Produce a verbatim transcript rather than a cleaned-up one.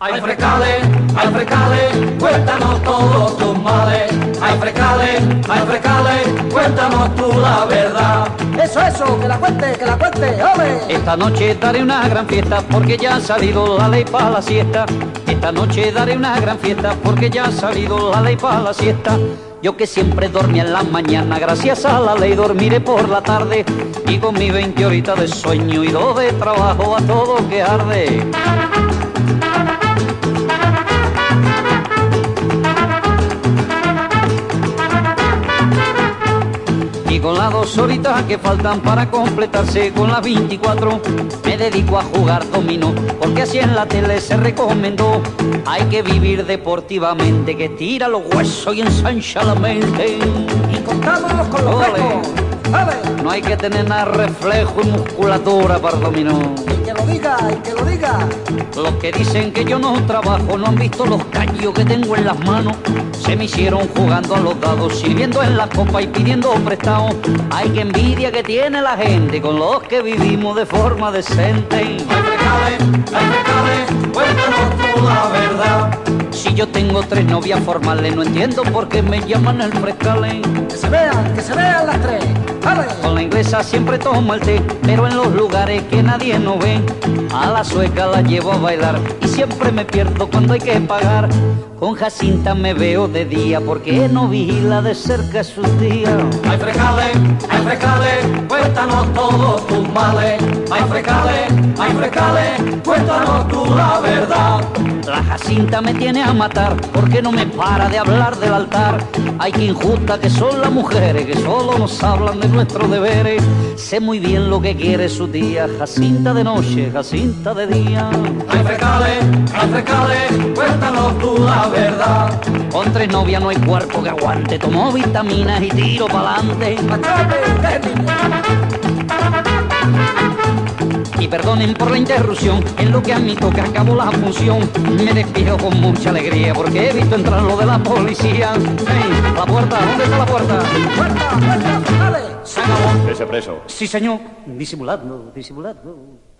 Ay, Frecales, ay, Frecales, cuéntanos todos tus males. Ay, Frecales, ay, Frecales, cuéntanos tú la verdad. Eso, eso, que la cuente, que la cuente, ¡ole! Esta noche daré una gran fiesta porque ya ha salido la ley para la siesta. Esta noche daré una gran fiesta porque ya ha salido la ley para la siesta. Yo que siempre dormía en la mañana, gracias a la ley dormiré por la tarde. Y con mi veinte horitas de sueño y dos de trabajo a todo que arde. Y con las dos horitas que faltan para completarse con las veinticuatro, me dedico a jugar dominó, porque así en la tele se recomendó. Hay que vivir deportivamente, que tira los huesos y ensancha la mente. Y contamos con los frescos. No hay que tener nada reflejo y musculatura para el dominó. Y que lo diga, y que lo diga. Los que dicen que yo no trabajo no han visto los callos que tengo en las manos. Se me hicieron jugando a los dados, sirviendo en la copa y pidiendo prestado. Ay, qué envidia que tiene la gente con los que vivimos de forma decente. Ay, Frecales, ay, Frecales, cuéntanos tú la verdad. Si yo tengo tres novias formales, no entiendo por qué me llaman el Frecales. Que se vean, que se vean las tres. ¡Ale! Con la inglesa siempre tomo el té, pero en los lugares que nadie nos ve, a la sueca la llevo a bailar y siempre me pierdo cuando hay que pagar. Con Jacinta me veo de día porque no vigila de cerca sus días. Ay, Frecales, ay, Frecales, cuéntanos todos tus males. Ay, Frecales, ay, Frecales, cuéntanos tú la verdad. La Jacinta me tiene a matar porque no me para de hablar del altar. Ay, qué injusta que son las mujeres que solo nos hablan de nuestros deberes. Sé muy bien lo que quiere su tía, Jacinta de noche, Jacinta de día. Ay, Frecales, ay, Frecales, cuéntanos tú la verdad. Con tres novias no hay cuerpo que aguante, tomo vitaminas y tiro pa'lante. Y perdonen por la interrupción, en lo que a mí toca acabó la función. Me despido con mucha alegría porque he visto entrar lo de la policía. Hey, la puerta, ¿dónde está la puerta? ¡Puerta, puerta! ¡Ale! Se acabó. Ese preso. Sí, señor. Disimulando, disimulando.